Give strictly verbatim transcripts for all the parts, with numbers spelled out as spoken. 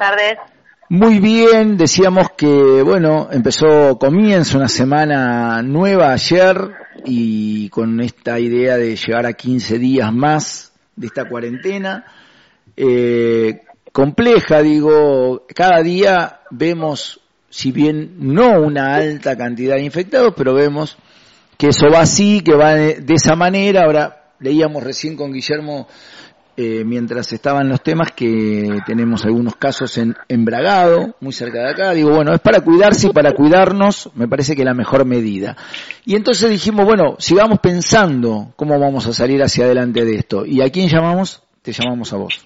tardes. Muy bien, decíamos que, bueno, empezó, comienza una semana nueva ayer y con esta idea de llegar a quince días más de esta cuarentena, eh, compleja, digo, cada día vemos, si bien no una alta cantidad de infectados, pero vemos que eso va así, que va de, de esa manera. Ahora leíamos recién con Guillermo, Eh, mientras estaban los temas, que tenemos algunos casos en, en Bragado, muy cerca de acá. Digo, bueno, es para cuidarse y para cuidarnos, me parece que la mejor medida. Y entonces dijimos, bueno, sigamos pensando cómo vamos a salir hacia adelante de esto. ¿Y a quién llamamos? Te llamamos a vos.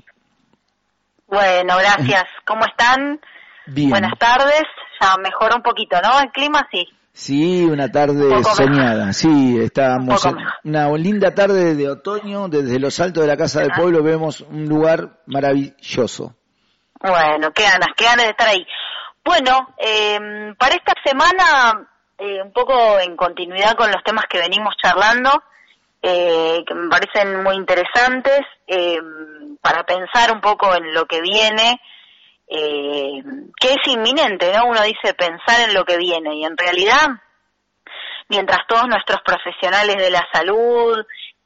Bueno, gracias. ¿Cómo están? Bien. Buenas tardes. Ya mejoró un poquito, ¿no? El clima sí. Sí, una tarde soñada. Sí, estábamos en una linda tarde de otoño. Desde los altos de la Casa del Pueblo vemos un lugar maravilloso. Bueno, qué ganas, qué ganas de estar ahí. Bueno, eh, para esta semana, eh, un poco en continuidad con los temas que venimos charlando, eh, que me parecen muy interesantes, eh, para pensar un poco en lo que viene. Eh, que es inminente, ¿no? Uno dice pensar en lo que viene y en realidad, mientras todos nuestros profesionales de la salud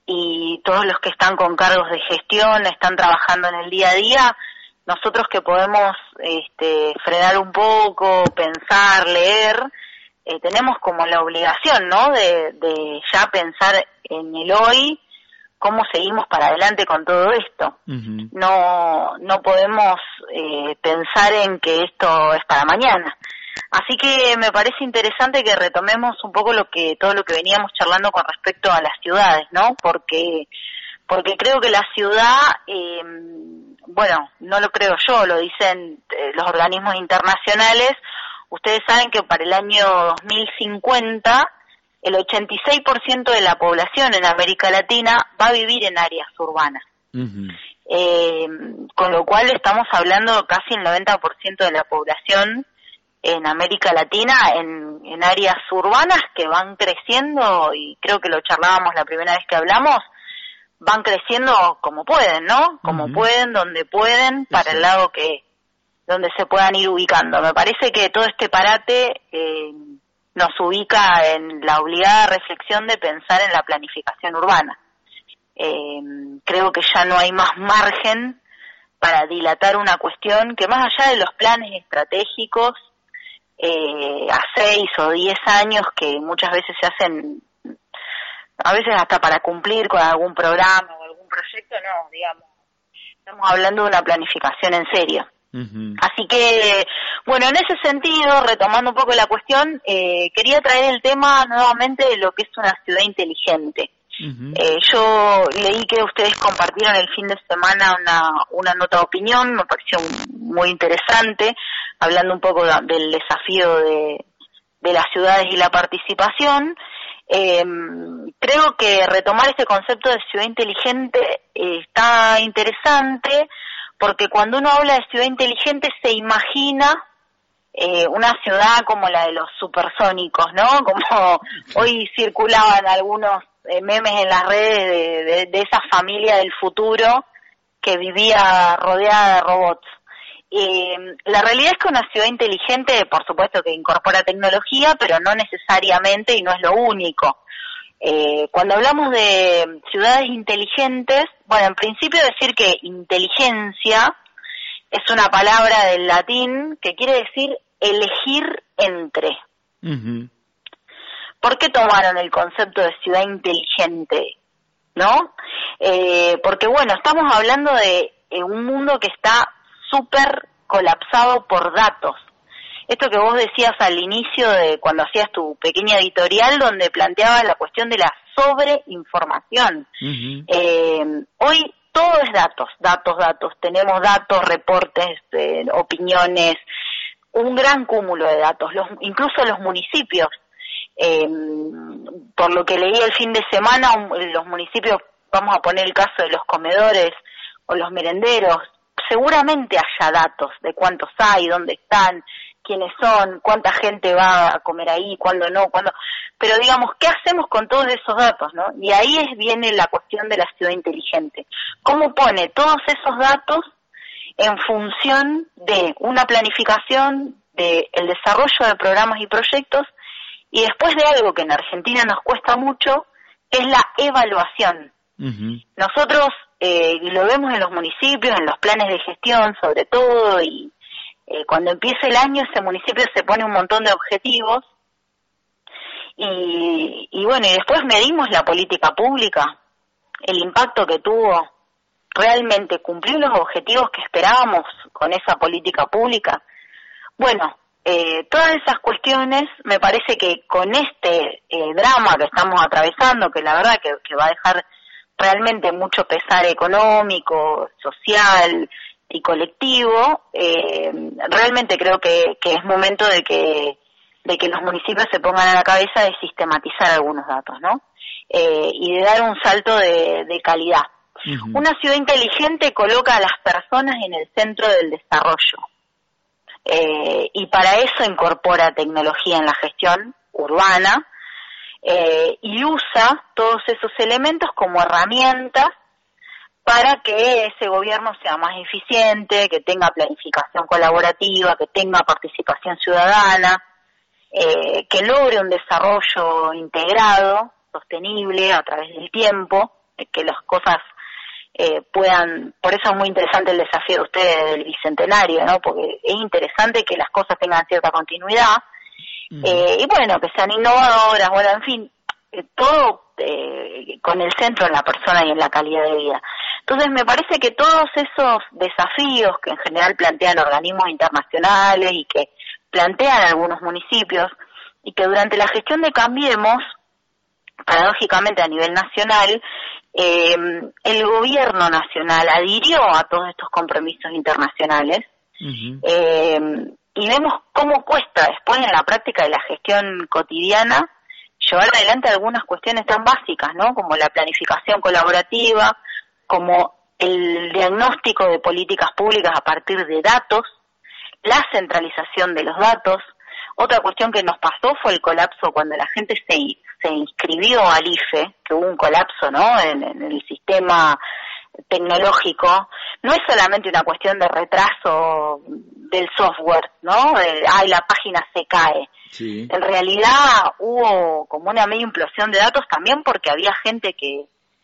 y todos los que están con cargos de gestión están trabajando en el día a día, nosotros que podemos este, frenar un poco, pensar, leer, eh, tenemos como la obligación, ¿no? De, de ya pensar en el hoy, cómo seguimos para adelante con todo esto. Uh-huh. No no podemos eh, pensar en que esto es para mañana. Así que me parece interesante que retomemos un poco lo que todo lo que veníamos charlando con respecto a las ciudades, ¿no? Porque porque creo que la ciudad, eh, bueno, no lo creo yo, lo dicen eh, los organismos internacionales. Ustedes saben que para el año dos mil cincuenta el ochenta y seis por ciento de la población en América Latina va a vivir en áreas urbanas. Uh-huh. Eh, con lo cual estamos hablando casi el noventa por ciento de la población en América Latina en, en áreas urbanas que van creciendo, y creo que lo charlábamos la primera vez que hablamos, van creciendo como pueden, ¿no? Como uh-huh. pueden, donde pueden, para sí. el lado que donde se puedan ir ubicando. Me parece que todo este parate eh, nos ubica en la obligada reflexión de pensar en la planificación urbana. Eh, creo que ya no hay más margen para dilatar una cuestión que, más allá de los planes estratégicos eh, a seis o diez años que muchas veces se hacen, a veces hasta para cumplir con algún programa o algún proyecto, no, digamos, estamos hablando de una planificación en serio. Uh-huh. Así que, bueno, en ese sentido, retomando un poco la cuestión, eh, quería traer el tema nuevamente de lo que es una ciudad inteligente. Uh-huh. Eh, yo leí que ustedes compartieron el fin de semana una, una nota de opinión, me pareció muy interesante, hablando un poco de, del desafío de, de las ciudades y la participación. Eh, creo que retomar este concepto de ciudad inteligente eh, está interesante, porque cuando uno habla de ciudad inteligente se imagina eh, una ciudad como la de los supersónicos, ¿no? Como hoy circulaban algunos eh, memes en las redes de, de, de esa familia del futuro que vivía rodeada de robots. Eh, la realidad es que una ciudad inteligente, por supuesto que incorpora tecnología, pero no necesariamente y no es lo único. Eh, cuando hablamos de ciudades inteligentes, bueno, en principio decir que inteligencia es una palabra del latín que quiere decir elegir entre. Uh-huh. ¿Por qué tomaron el concepto de ciudad inteligente? ¿No? Eh, porque, bueno, estamos hablando de eh, un mundo que está súper colapsado por datos. Esto que vos decías al inicio de cuando hacías tu pequeña editorial, donde planteabas la cuestión de la sobreinformación. Uh-huh. Eh, hoy todo es datos, datos, datos. Tenemos datos, reportes, eh, opiniones, un gran cúmulo de datos. Los, incluso los municipios, eh, por lo que leí el fin de semana, un, los municipios, vamos a poner el caso de los comedores o los merenderos, seguramente haya datos de cuántos hay, dónde están, quiénes son, cuánta gente va a comer ahí, cuándo no, cuándo. Pero digamos, ¿qué hacemos con todos esos datos, no? Y ahí es, viene la cuestión de la ciudad inteligente. ¿Cómo pone todos esos datos en función de una planificación del desarrollo de programas y proyectos y después de algo que en Argentina nos cuesta mucho, que es la evaluación. Uh-huh. Nosotros eh, lo vemos en los municipios, en los planes de gestión sobre todo, y eh, cuando empieza el año ese municipio se pone un montón de objetivos y, y bueno, y después medimos la política pública, el impacto que tuvo, realmente cumplir los objetivos que esperábamos con esa política pública. Bueno, eh, todas esas cuestiones me parece que con este eh, drama que estamos atravesando, que la verdad que, que va a dejar realmente mucho pesar económico, social y colectivo, eh, realmente creo que, que es momento de que de que los municipios se pongan a la cabeza de sistematizar algunos datos, ¿no? Eh, y de dar un salto de, de calidad. Uh-huh. Una ciudad inteligente coloca a las personas en el centro del desarrollo eh, y para eso incorpora tecnología en la gestión urbana eh, y usa todos esos elementos como herramientas para que ese gobierno sea más eficiente, que tenga planificación colaborativa, que tenga participación ciudadana, eh, que logre un desarrollo integrado, sostenible a través del tiempo, eh, que las cosas eh, puedan, por eso es muy interesante el desafío de ustedes del Bicentenario, ¿no? Porque es interesante que las cosas tengan cierta continuidad, uh-huh. eh, y bueno, que sean innovadoras, bueno, en fin, eh, todo eh, con el centro en la persona y en la calidad de vida. Entonces me parece que todos esos desafíos que en general plantean organismos internacionales y que plantean algunos municipios y que durante la gestión de Cambiemos, paradójicamente a nivel nacional, eh, el gobierno nacional adhirió a todos estos compromisos internacionales, uh-huh. eh, y vemos cómo cuesta después en la práctica de la gestión cotidiana llevar adelante algunas cuestiones tan básicas, ¿no? Como la planificación colaborativa, como el diagnóstico de políticas públicas a partir de datos, la centralización de los datos. Otra cuestión que nos pasó fue el colapso cuando la gente se, se inscribió al I F E, que hubo un colapso, ¿no?, en, en el sistema tecnológico. No es solamente una cuestión de retraso del software, ¿no?, de, ay, la página se cae. Sí. En realidad hubo como una media implosión de datos también porque había gente que,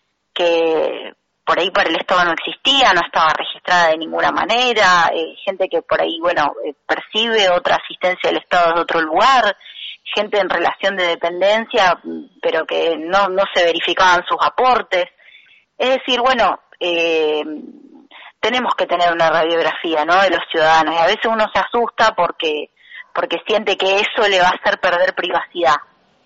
que por ahí para el Estado no existía, no estaba registrada de ninguna manera, eh, gente que por ahí, bueno, eh, percibe otra asistencia del Estado de otro lugar, gente en relación de dependencia, pero que no, no se verificaban sus aportes. Es decir, bueno, eh, tenemos que tener una radiografía, ¿no?, de los ciudadanos, y a veces uno se asusta porque, porque siente que eso le va a hacer perder privacidad.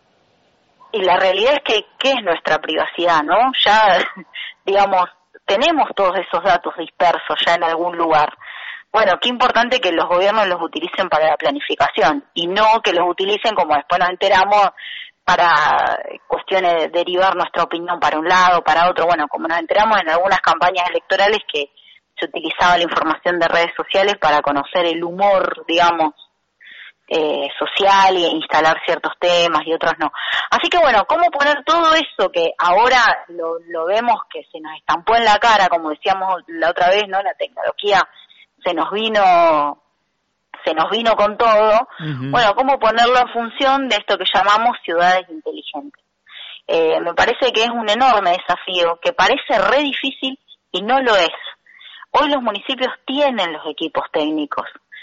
Y la realidad es que, ¿qué es nuestra privacidad, no? Ya, digamos, tenemos todos esos datos dispersos ya en algún lugar. Bueno, qué importante que los gobiernos los utilicen para la planificación y no que los utilicen, como después nos enteramos, para cuestiones de derivar nuestra opinión para un lado, para otro. Bueno, como nos enteramos en algunas campañas electorales que se utilizaba la información de redes sociales para conocer el humor, digamos, Eh, social e instalar ciertos temas y otros no. Así que bueno, ¿cómo poner todo eso que ahora lo, lo vemos que se nos estampó en la cara, como decíamos la otra vez, ¿no? La tecnología se nos vino, se nos vino con todo. Uh-huh. Bueno, ¿cómo ponerlo en función de esto que llamamos ciudades inteligentes? Eh, me parece que es un enorme desafío, que parece re difícil y no lo es. Hoy los municipios tienen los equipos técnicos.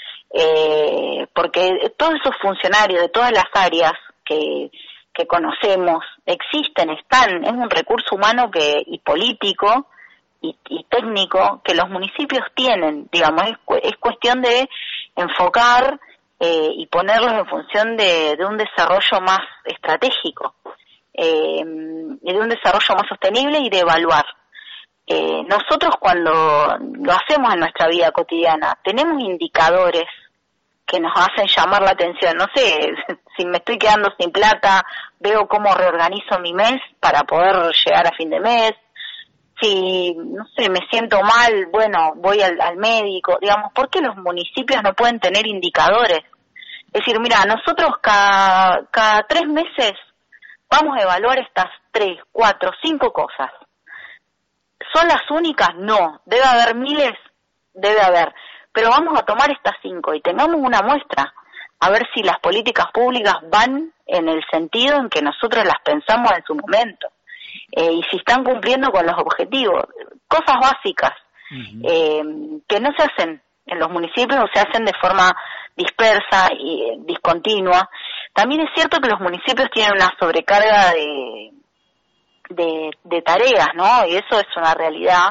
Eh, porque todos esos funcionarios de todas las áreas que, que conocemos existen, están, es un recurso humano que y político y, y técnico que los municipios tienen, digamos, es, es cuestión de enfocar eh, y ponerlos en función de, de un desarrollo más estratégico, eh, y de un desarrollo más sostenible y de evaluar. Eh, nosotros cuando lo hacemos en nuestra vida cotidiana tenemos indicadores que nos hacen llamar la atención. No sé, si me estoy quedando sin plata, veo cómo reorganizo mi mes para poder llegar a fin de mes. Si, no sé, me siento mal, bueno, voy al, al médico. Digamos, ¿por qué los municipios no pueden tener indicadores? Es decir, mira, nosotros cada, cada tres meses vamos a evaluar estas tres, cuatro, cinco cosas. ¿Son las únicas? No. ¿Debe haber miles? debe haber, pero vamos a tomar estas cinco y tengamos una muestra, a ver si las políticas públicas van en el sentido en que nosotros las pensamos en su momento, eh, y si están cumpliendo con los objetivos, cosas básicas, uh-huh. eh, que no se hacen en los municipios o se hacen de forma dispersa y eh, discontinua. También es cierto que los municipios tienen una sobrecarga de, de, de tareas, ¿no? Y eso es una realidad,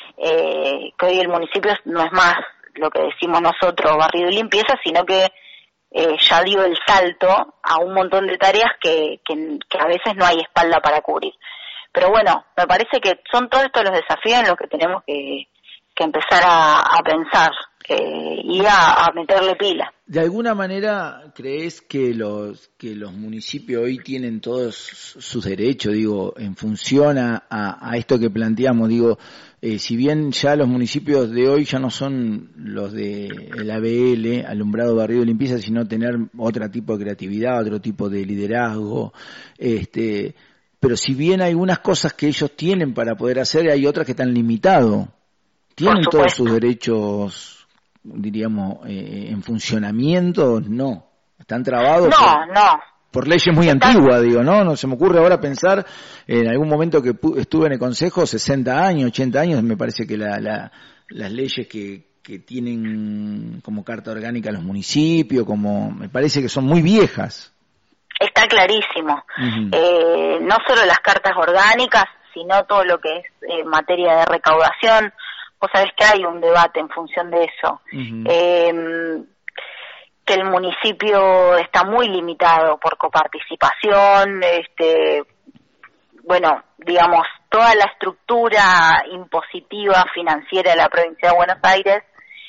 eh, que hoy el municipio no es más lo que decimos nosotros, barrido y limpieza, sino que eh, ya dio el salto a un montón de tareas que, que, que a veces no hay espalda para cubrir. Pero bueno, me parece que son todos estos los desafíos en los que tenemos que, que empezar a, a pensar eh, y a, a meterle pila. ¿De alguna manera crees que los que los municipios hoy tienen todos sus derechos, digo, en función a, a, a esto que planteamos? Digo, eh, si bien ya los municipios de hoy ya no son los de el A B L, alumbrado, barrido y limpieza, sino tener otro tipo de creatividad, otro tipo de liderazgo, este, pero si bien hay algunas cosas que ellos tienen para poder hacer, hay otras que están limitados. ¿Tienen todos sus derechos, diríamos, eh, en funcionamiento? No. ¿Están trabados? No, por, no. Por leyes muy Está... antiguas, digo, ¿no? No se me ocurre ahora pensar, en algún momento que pu- estuve en el Consejo, sesenta años, ochenta años, me parece que la, la, las leyes que, que tienen como carta orgánica los municipios, como me parece que son muy viejas. Está clarísimo. Uh-huh. Eh, no solo las cartas orgánicas, sino todo lo que es eh, materia de recaudación. Vos sabés que hay un debate en función de eso, uh-huh. eh, que el municipio está muy limitado por coparticipación, este, bueno, digamos, toda la estructura impositiva financiera de la provincia de Buenos Aires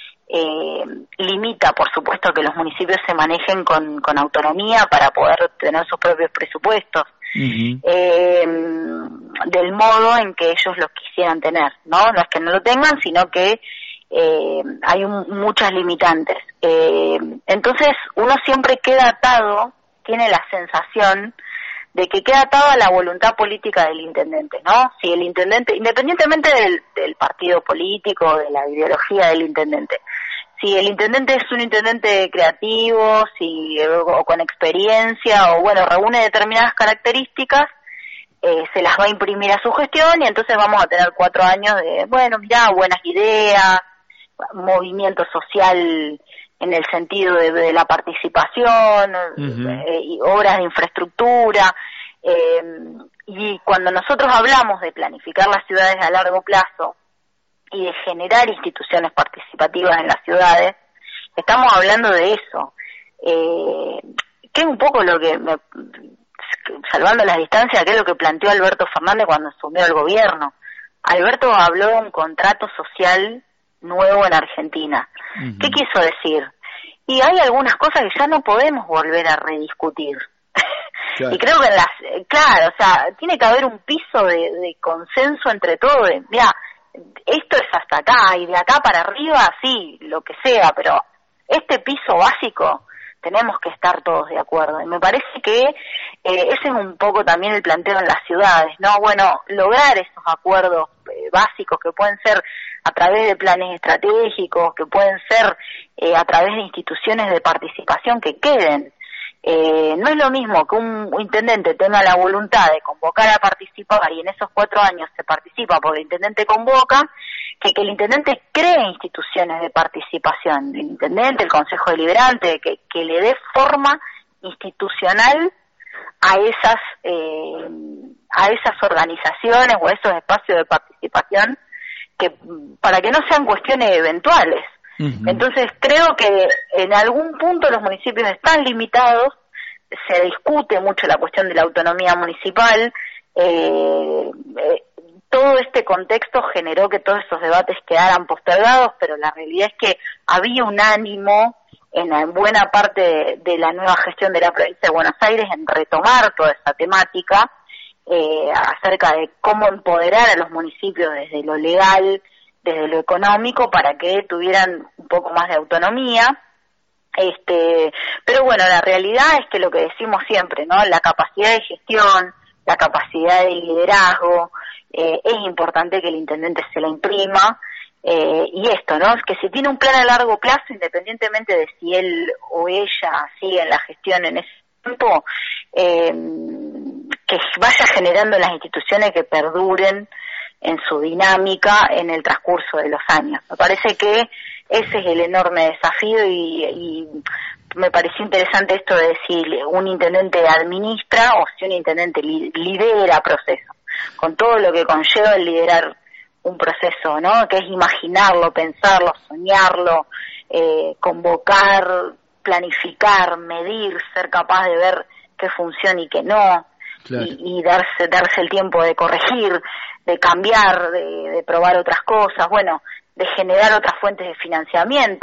eh, limita, por supuesto, que los municipios se manejen con, con autonomía para poder tener sus propios presupuestos. Uh-huh. Eh, del modo en que ellos los quisieran tener, ¿no? No es que no lo tengan, sino que eh, hay un, muchas limitantes. Eh, entonces uno siempre queda atado, tiene la sensación de que queda atado a la voluntad política del intendente, ¿no? Si el intendente, independientemente del, del partido político, de la ideología del intendente, si el intendente es un intendente creativo, si o con experiencia, o bueno, reúne determinadas características, eh, se las va a imprimir a su gestión y entonces vamos a tener cuatro años de, bueno, mirá, buenas ideas, movimiento social en el sentido de, de la participación, uh-huh. eh, y obras de infraestructura, eh, y cuando nosotros hablamos de planificar las ciudades a largo plazo y de generar instituciones participativas en las ciudades, estamos hablando de eso, eh, que es un poco lo que, me, salvando las distancias, que es lo que planteó Alberto Fernández cuando asumió el gobierno. Alberto habló de un contrato social nuevo en Argentina. Uh-huh. ¿Qué quiso decir? Y hay algunas cosas que ya no podemos volver a rediscutir. Claro. Y creo que en las, claro, o sea, tiene que haber un piso de, de consenso entre todos, de, mira, esto es hasta acá, y de acá para arriba, sí, lo que sea, pero este piso básico tenemos que estar todos de acuerdo. Y me parece que eh, ese es un poco también el planteo en las ciudades, ¿no? Bueno, lograr esos acuerdos eh, básicos que pueden ser a través de planes estratégicos, que pueden ser eh, a través de instituciones de participación que queden. Eh, no es lo mismo que un intendente tenga la voluntad de convocar a participar y en esos cuatro años se participa porque el intendente convoca, que que el intendente cree instituciones de participación, el intendente, el consejo deliberante, que, que le dé forma institucional a esas eh, a esas organizaciones o a esos espacios de participación, que para que no sean cuestiones eventuales. Uh-huh. Entonces creo que en algún punto los municipios están limitados, se discute mucho la cuestión de la autonomía municipal, eh, eh, todo este contexto generó que todos esos debates quedaran postergados, pero la realidad es que había un ánimo en, en buena parte de, de la nueva gestión de la provincia de Buenos Aires en retomar toda esa temática, eh, acerca de cómo empoderar a los municipios desde lo legal, desde lo económico, para que tuvieran un poco más de autonomía. Este, pero bueno, la realidad es que lo que decimos siempre, ¿no? La capacidad de gestión, la capacidad de liderazgo, eh, es importante que el intendente se la imprima, Eh, y esto, ¿no? Es que se tiene un plan a largo plazo, independientemente de si él o ella sigue en la gestión en ese tiempo, eh, que vaya generando las instituciones que perduren en su dinámica en el transcurso de los años. Me parece que ese es el enorme desafío y, y me pareció interesante esto de decir un intendente administra o si un intendente li- lidera procesos, con todo lo que conlleva el liderar un proceso, ¿no? Que es imaginarlo, pensarlo, soñarlo, eh, convocar, planificar, medir, ser capaz de ver qué funciona y qué no, claro. y, y darse darse el tiempo de corregir, de cambiar, de, de probar otras cosas, bueno, de generar otras fuentes de financiamiento,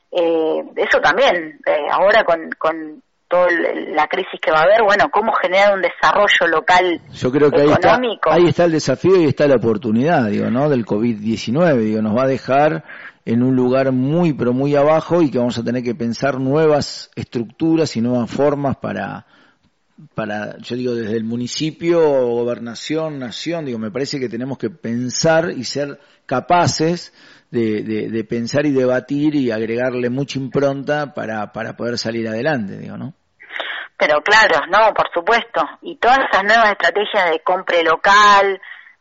eh, eso también, eh, ahora con, con toda la crisis que va a haber, bueno, cómo generar un desarrollo local. Yo creo que económico. Ahí está, ahí está el desafío y está la oportunidad, digo, ¿no? Del covid diecinueve, digo, nos va a dejar en un lugar muy, pero muy abajo y que vamos a tener que pensar nuevas estructuras y nuevas formas para, para, yo digo, desde el municipio, gobernación, nación, digo, me parece que tenemos que pensar y ser capaces de, de, de pensar y debatir y agregarle mucha impronta para, para poder salir adelante, digo, ¿no? Pero claro, no, por supuesto. Y todas esas nuevas estrategias de compra local,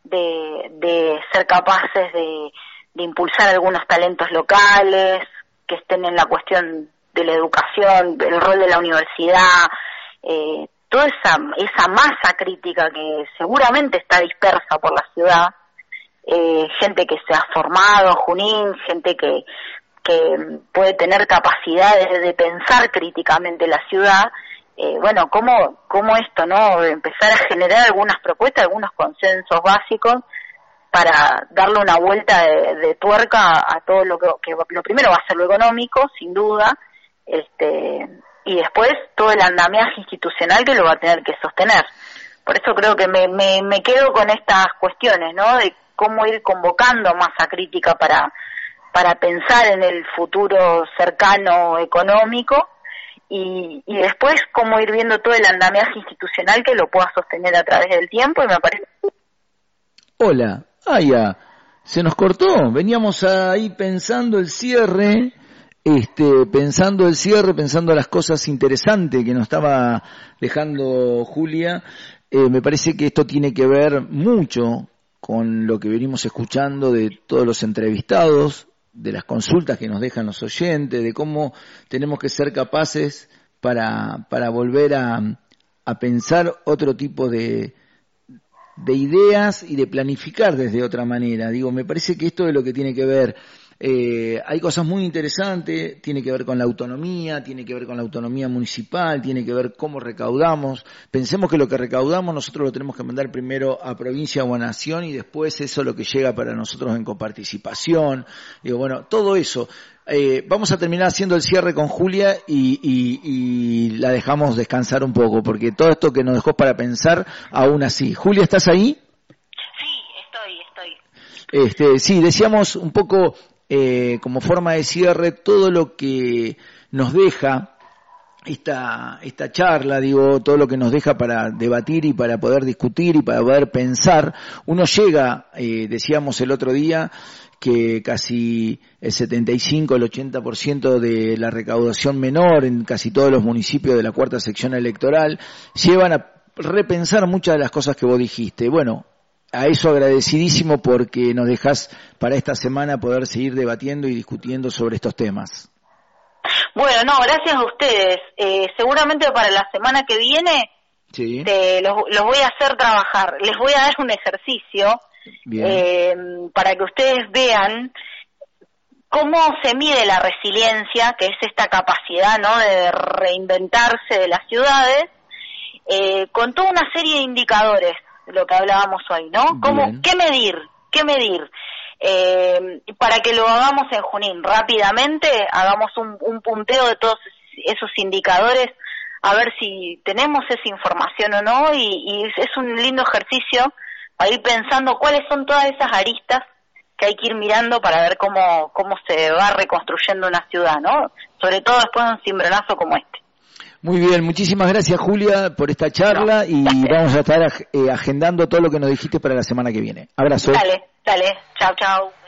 de, de ser capaces de, de impulsar algunos talentos locales, que estén en la cuestión de la educación, el rol de la universidad, eh, toda esa, esa masa crítica que seguramente está dispersa por la ciudad, eh, gente que se ha formado en Junín, gente que, que puede tener capacidades de pensar críticamente la ciudad. Eh, bueno, cómo, cómo esto, ¿no? Empezar a generar algunas propuestas, algunos consensos básicos para darle una vuelta de, de tuerca a, a todo lo que, que lo primero va a ser lo económico, sin duda, este, y después todo el andamiaje institucional que lo va a tener que sostener. Por eso creo que me, me, me quedo con estas cuestiones, ¿no? De cómo ir convocando masa crítica para, para pensar en el futuro cercano económico. Y, y después cómo ir viendo todo el andamiaje institucional que lo pueda sostener a través del tiempo y me parece... Hola, ah ya, se nos cortó, veníamos ahí pensando el cierre, este, pensando el cierre, pensando las cosas interesantes que nos estaba dejando Julia, eh, me parece que esto tiene que ver mucho con lo que venimos escuchando de todos los entrevistados, de las consultas que nos dejan los oyentes, de cómo tenemos que ser capaces para, para volver a, a pensar otro tipo de, de ideas y de planificar desde otra manera. Digo, me parece que esto es lo que tiene que ver. Eh, hay cosas muy interesantes, tiene que ver con la autonomía, tiene que ver con la autonomía municipal, tiene que ver cómo recaudamos. Pensemos que lo que recaudamos nosotros lo tenemos que mandar primero a provincia o a nación y después eso es lo que llega para nosotros en coparticipación. Digo, bueno, todo eso. Eh, vamos a terminar haciendo el cierre con Julia y, y, y la dejamos descansar un poco porque todo esto que nos dejó para pensar aún así. Julia, ¿estás ahí? Sí, estoy, estoy. Este, sí, decíamos un poco... Eh, como forma de cierre, todo lo que nos deja esta, esta charla, digo, todo lo que nos deja para debatir y para poder discutir y para poder pensar. Uno llega, eh, decíamos el otro día, que casi el setenta y cinco, el ochenta por ciento de la recaudación menor en casi todos los municipios de la cuarta sección electoral llevan a repensar muchas de las cosas que vos dijiste. Bueno, a eso agradecidísimo porque nos dejás para esta semana poder seguir debatiendo y discutiendo sobre estos temas. Bueno, no, gracias a ustedes. Eh, seguramente para la semana que viene sí. te, los, los voy a hacer trabajar. Les voy a dar un ejercicio eh, para que ustedes vean cómo se mide la resiliencia, que es esta capacidad, ¿no?, de reinventarse de las ciudades, eh, con toda una serie de indicadores. Lo que hablábamos hoy, ¿no? ¿Cómo, qué medir? ¿Qué medir? Eh, para que lo hagamos en Junín rápidamente, hagamos un, un punteo de todos esos indicadores, a ver si tenemos esa información o no, y, y es un lindo ejercicio para ir pensando cuáles son todas esas aristas que hay que ir mirando para ver cómo, cómo se va reconstruyendo una ciudad, ¿no? Sobre todo después de un cimbronazo como este. Muy bien, muchísimas gracias Julia por esta charla y vamos a estar eh, agendando todo lo que nos dijiste para la semana que viene. Abrazo. Dale, dale, chao, chao.